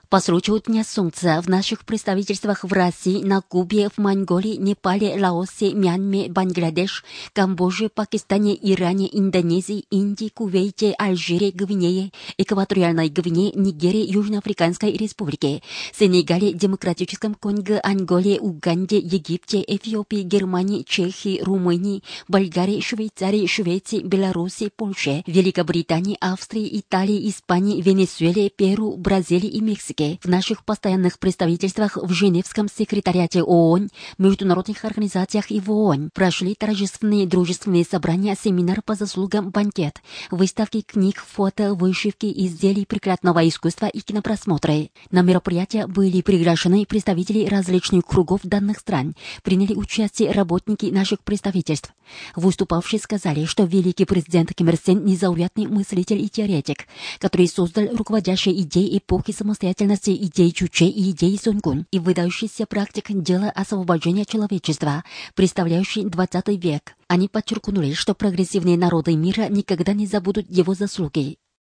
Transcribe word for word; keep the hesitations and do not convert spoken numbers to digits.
По случаю Дня Солнца в наших представительствах в России, на Кубе, в Монголии, Непале, Лаосе, Мьянме, Бангладеш, Камбодже, Пакистане, Иране, Индонезии, Индии, Кувейте, Алжире, Гвинее, Экваториальной Гвинее, Нигерии, Южноафриканской Республике, Сенегале, Демократическом Конго, Анголе, Уганде, Египте, Эфиопии, Германии, Чехии, Румынии, Болгарии, Швейцарии, Швеции, Беларуси, Польше, Великобритании, Австрии, Италии, Испании, Венесуэле, Перу, Бразилии и Мексике, в наших постоянных представительствах в Женевском секретариате ООН, международных организациях и в ООН прошли торжественные дружественные собрания, семинар по заслугам, банкет, выставки книг, фото, вышивки, изделий прикладного искусства и кинопросмотры. На мероприятия были приглашены представители различных кругов данных стран, приняли участие работники наших представительств. Выступавшие сказали, что великий президент Ким Ир Сен – незаурядный мыслитель и теоретик, который создал руководящие идеи эпохи самостоятельности, идеи Чуче и идеи Сунгун, и выдающийся практик дела освобождения человечества, представляющий двадцатый век. Они подчеркнули, что прогрессивные народы мира никогда не забудут его заслуги.